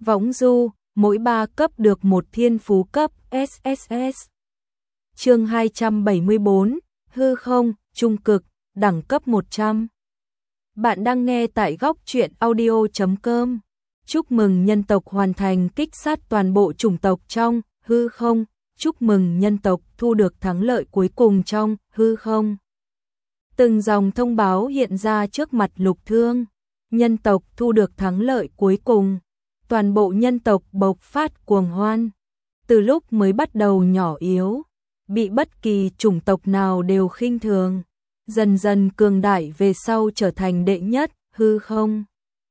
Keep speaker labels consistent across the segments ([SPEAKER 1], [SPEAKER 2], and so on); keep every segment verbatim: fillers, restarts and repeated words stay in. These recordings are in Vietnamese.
[SPEAKER 1] Võng du, mỗi ba cấp được một thiên phú cấp ét ét ét. Chương hai trăm bảy mươi bốn, hư không, trung cực, đẳng cấp một trăm. Bạn đang nghe tại góc truyện audio chấm com. Chúc mừng nhân tộc hoàn thành kích sát toàn bộ chủng tộc trong hư không. Chúc mừng nhân tộc thu được thắng lợi cuối cùng trong hư không. Từng dòng thông báo hiện ra trước mặt Lục Thương. Nhân tộc thu được thắng lợi cuối cùng. Toàn bộ nhân tộc bộc phát cuồng hoan. Từ lúc mới bắt đầu nhỏ yếu, bị bất kỳ chủng tộc nào đều khinh thường, dần dần cường đại về sau trở thành đệ nhất hư không.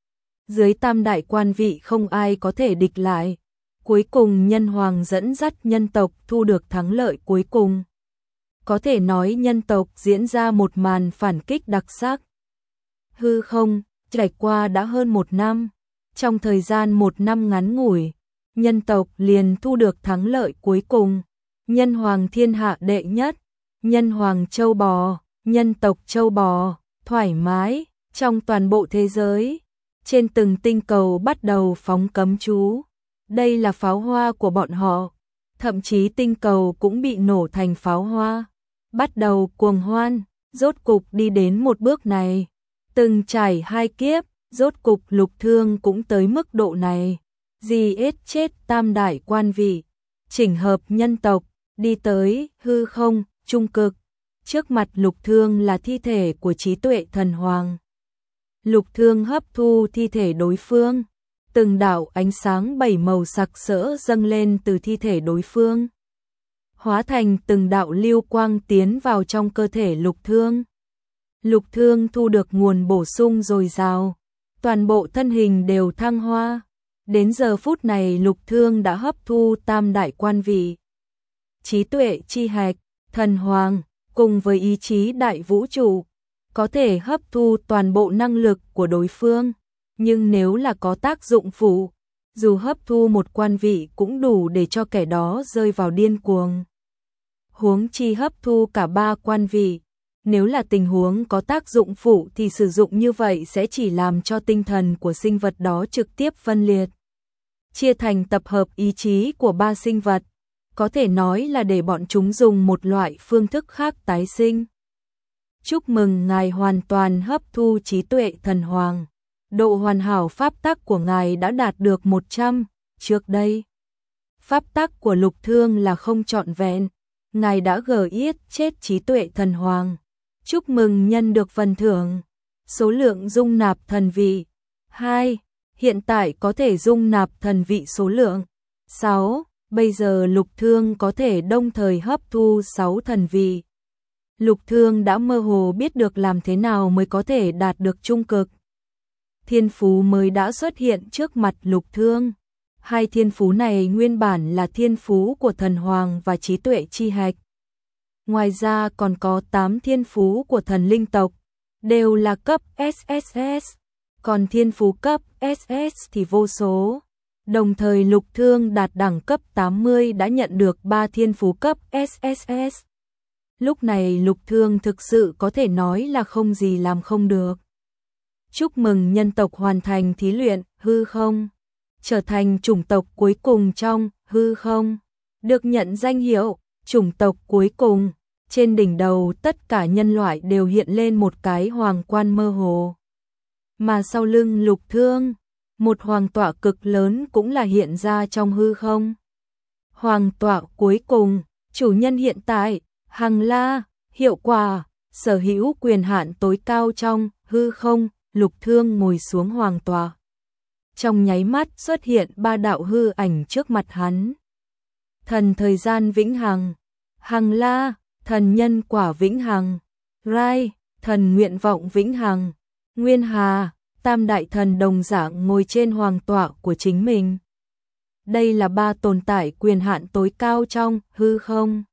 [SPEAKER 1] Dưới tam đại quan vị không ai có thể địch lại. Cuối cùng nhân hoàng dẫn dắt nhân tộc thu được thắng lợi cuối cùng. Có thể nói nhân tộc diễn ra một màn phản kích đặc sắc. Hư không, trải qua đã hơn một năm. Trong thời gian một năm ngắn ngủi, nhân tộc liền thu được thắng lợi cuối cùng. Nhân hoàng thiên hạ đệ nhất, nhân hoàng châu bò, nhân tộc châu bò, thoải mái, trong toàn bộ thế giới. Trên từng tinh cầu bắt đầu phóng cấm chú. Đây là pháo hoa của bọn họ. Thậm chí tinh cầu cũng bị nổ thành pháo hoa. Bắt đầu cuồng hoan, rốt cục đi đến một bước này. Từng trải hai kiếp, rốt cục Lục Thương cũng tới mức độ này. Giết chết tam đại quan vị, chỉnh hợp nhân tộc, đi tới hư không, trung cực. Trước mặt Lục Thương là thi thể của trí tuệ thần hoàng. Lục Thương hấp thu thi thể đối phương. Từng đạo ánh sáng bảy màu sặc sỡ dâng lên từ thi thể đối phương, hóa thành từng đạo lưu quang tiến vào trong cơ thể Lục Thương. Lục Thương thu được nguồn bổ sung dồi dào, toàn bộ thân hình đều thăng hoa. Đến giờ phút này Lục Thương đã hấp thu tam đại quan vị, trí tuệ chi hạch, thần hoàng, cùng với ý chí đại vũ trụ, có thể hấp thu toàn bộ năng lực của đối phương. Nhưng nếu là có tác dụng phụ, dù hấp thu một quan vị cũng đủ để cho kẻ đó rơi vào điên cuồng. Huống chi hấp thu cả ba quan vị, nếu là tình huống có tác dụng phụ thì sử dụng như vậy sẽ chỉ làm cho tinh thần của sinh vật đó trực tiếp phân liệt, chia thành tập hợp ý chí của ba sinh vật, có thể nói là để bọn chúng dùng một loại phương thức khác tái sinh. Chúc mừng ngài hoàn toàn hấp thu trí tuệ thần hoàng. Độ hoàn hảo pháp tắc của ngài đã đạt được một trăm. Trước đây, pháp tắc của Lục Thương là không trọn vẹn. Ngài đã giết chết trí tuệ thần hoàng. Chúc mừng nhân được phần thưởng. Số lượng dung nạp thần vị hai. Hiện tại có thể dung nạp thần vị số lượng sáu. Bây giờ Lục Thương có thể đồng thời hấp thu sáu thần vị. Lục Thương đã mơ hồ biết được làm thế nào mới có thể đạt được trung cực. Thiên phú mới đã xuất hiện trước mặt Lục Thương. Hai thiên phú này nguyên bản là thiên phú của thần hoàng và trí tuệ chi hạch. Ngoài ra còn có tám thiên phú của thần linh tộc, đều là cấp ét ét ét, còn thiên phú cấp ét ét thì vô số. Đồng thời Lục Thương đạt đẳng cấp tám mươi đã nhận được ba thiên phú cấp ét ét ét. Lúc này Lục Thương thực sự có thể nói là không gì làm không được. Chúc mừng nhân tộc hoàn thành thí luyện hư không, trở thành chủng tộc cuối cùng trong hư không, được nhận danh hiệu chủng tộc cuối cùng. Trên đỉnh đầu tất cả nhân loại đều hiện lên một cái hoàng quan mơ hồ, mà sau lưng Lục Thương, một hoàng tọa cực lớn cũng là hiện ra trong hư không. Hoàng tọa cuối cùng, chủ nhân hiện tại, Hằng La, hiệu quả, sở hữu quyền hạn tối cao trong hư không. Lục Thương ngồi xuống hoàng tọa. Trong nháy mắt xuất hiện ba đạo hư ảnh trước mặt hắn. Thần thời gian vĩnh hằng, Hằng La, thần nhân quả vĩnh hằng, Rai, thần nguyện vọng vĩnh hằng, Nguyên Hà, tam đại thần đồng dạng ngồi trên hoàng tọa của chính mình. Đây là ba tồn tại quyền hạn tối cao trong hư không.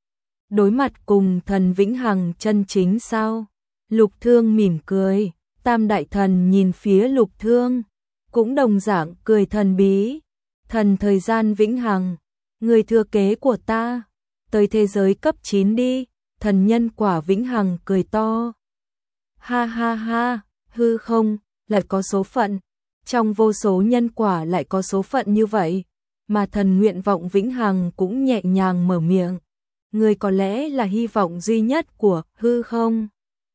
[SPEAKER 1] Đối mặt cùng thần vĩnh hằng chân chính sao? Lục Thương mỉm cười. Tam đại thần nhìn phía Lục Thương, cũng đồng dạng cười thần bí. Thần thời gian vĩnh hằng, người thừa kế của ta, tới thế giới cấp chín đi. Thần nhân quả vĩnh hằng cười to. Ha ha ha, hư không, lại có số phận. Trong vô số nhân quả lại có số phận như vậy, mà thần nguyện vọng vĩnh hằng cũng nhẹ nhàng mở miệng. Người có lẽ là hy vọng duy nhất của hư không.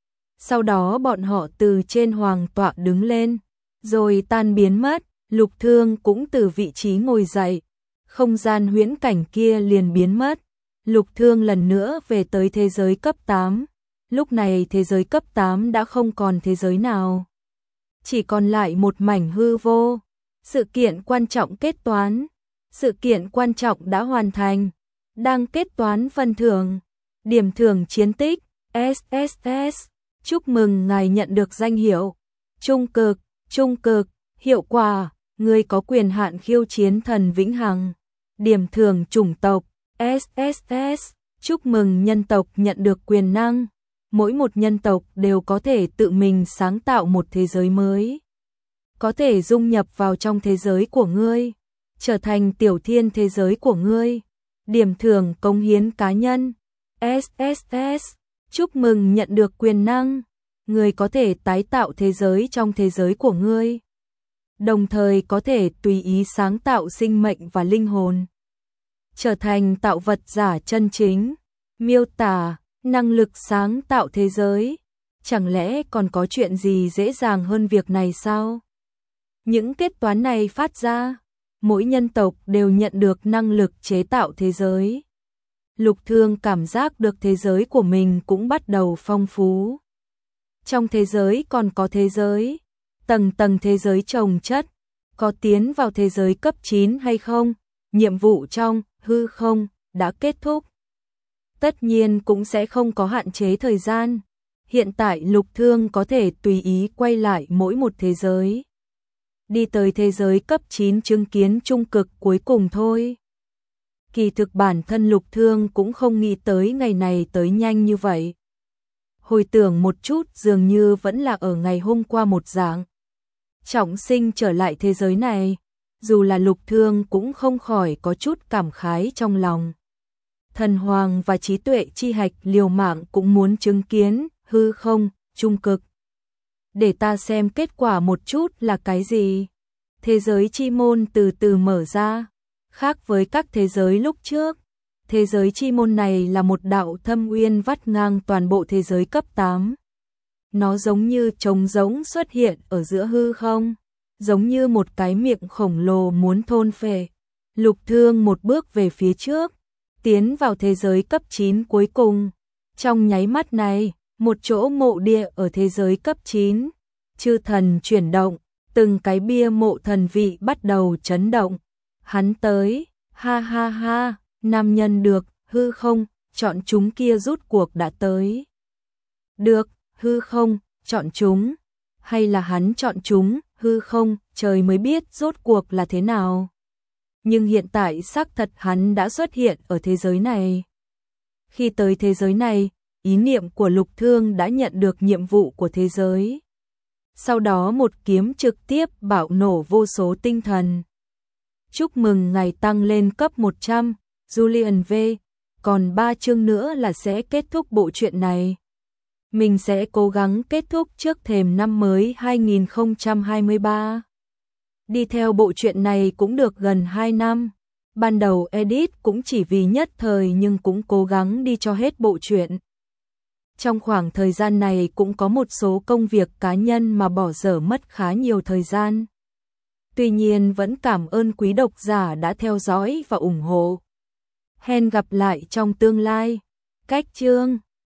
[SPEAKER 1] Sau đó bọn họ từ trên hoàng tọa đứng lên, rồi tan biến mất. Lục Thương cũng từ vị trí ngồi dậy, không gian huyễn cảnh kia liền biến mất. Lục Thương lần nữa về tới thế giới cấp tám. Lúc này thế giới cấp tám đã không còn thế giới nào, chỉ còn lại một mảnh hư vô. Sự kiện quan trọng kết toán. Sự kiện quan trọng đã hoàn thành, đang kết toán phần thưởng. Điểm thưởng chiến tích ét ét ét. Chúc mừng ngài nhận được danh hiệu trung cực. Trung cực. Hiệu quả, người có quyền hạn khiêu chiến thần vĩnh hằng. Điểm thưởng chủng tộc ét ét ét. Chúc mừng nhân tộc nhận được quyền năng. Mỗi một nhân tộc đều có thể tự mình sáng tạo một thế giới mới, có thể dung nhập vào trong thế giới của ngươi, trở thành tiểu thiên thế giới của ngươi. Điểm thưởng cống hiến cá nhân ét ét ét. Chúc mừng nhận được quyền năng. Ngươi có thể tái tạo thế giới trong thế giới của ngươi, đồng thời có thể tùy ý sáng tạo sinh mệnh và linh hồn, trở thành tạo vật giả chân chính. Miêu tả năng lực sáng tạo thế giới. Chẳng lẽ còn có chuyện gì dễ dàng hơn việc này sao? Những kết toán này phát ra, mỗi nhân tộc đều nhận được năng lực chế tạo thế giới. Lục Thương cảm giác được thế giới của mình cũng bắt đầu phong phú. Trong thế giới còn có thế giới, tầng tầng thế giới chồng chất, có tiến vào thế giới cấp chín hay không? Nhiệm vụ trong hư không đã kết thúc. Tất nhiên cũng sẽ không có hạn chế thời gian. Hiện tại Lục Thương có thể tùy ý quay lại mỗi một thế giới, đi tới thế giới cấp chín chứng kiến trung cực cuối cùng thôi. Kỳ thực bản thân Lục Thương cũng không nghĩ tới ngày này tới nhanh như vậy. Hồi tưởng một chút dường như vẫn là ở ngày hôm qua một dạng. Trọng sinh trở lại thế giới này, dù là Lục Thương cũng không khỏi có chút cảm khái trong lòng. Thần hoàng và trí tuệ chi hạch liều mạng cũng muốn chứng kiến hư không trung cực. Để ta xem kết quả một chút là cái gì. Thế giới chi môn từ từ mở ra. Khác với các thế giới lúc trước, thế giới chi môn này là một đạo thâm uyên vắt ngang toàn bộ thế giới cấp tám. Nó giống như trống rỗng xuất hiện ở giữa hư không, giống như một cái miệng khổng lồ muốn thôn phệ. Lục Thương một bước về phía trước, tiến vào thế giới cấp chín cuối cùng. Trong nháy mắt này, một chỗ mộ địa ở thế giới cấp chín, chư thần chuyển động, từng cái bia mộ thần vị bắt đầu chấn động. Hắn tới, ha ha ha, nam nhân được, hư không, chọn chúng kia rút cuộc đã tới. Được, hư không, chọn chúng, hay là hắn chọn chúng, hư không, trời mới biết rốt cuộc là thế nào. Nhưng hiện tại xác thật hắn đã xuất hiện ở thế giới này. Khi tới thế giới này, ý niệm của Lục Thương đã nhận được nhiệm vụ của thế giới. Sau đó một kiếm trực tiếp bạo nổ vô số tinh thần. Chúc mừng ngài tăng lên cấp một trăm, Julian V. Còn ba chương nữa là sẽ kết thúc bộ truyện này. Mình sẽ cố gắng kết thúc trước thềm năm mới hai nghìn không trăm hai mươi ba. Đi theo bộ truyện này cũng được gần hai năm. Ban đầu edit cũng chỉ vì nhất thời nhưng cũng cố gắng đi cho hết bộ truyện. Trong khoảng thời gian này cũng có một số công việc cá nhân mà bỏ dở mất khá nhiều thời gian. Tuy nhiên vẫn cảm ơn quý độc giả đã theo dõi và ủng hộ. Hẹn gặp lại trong tương lai. Cách chương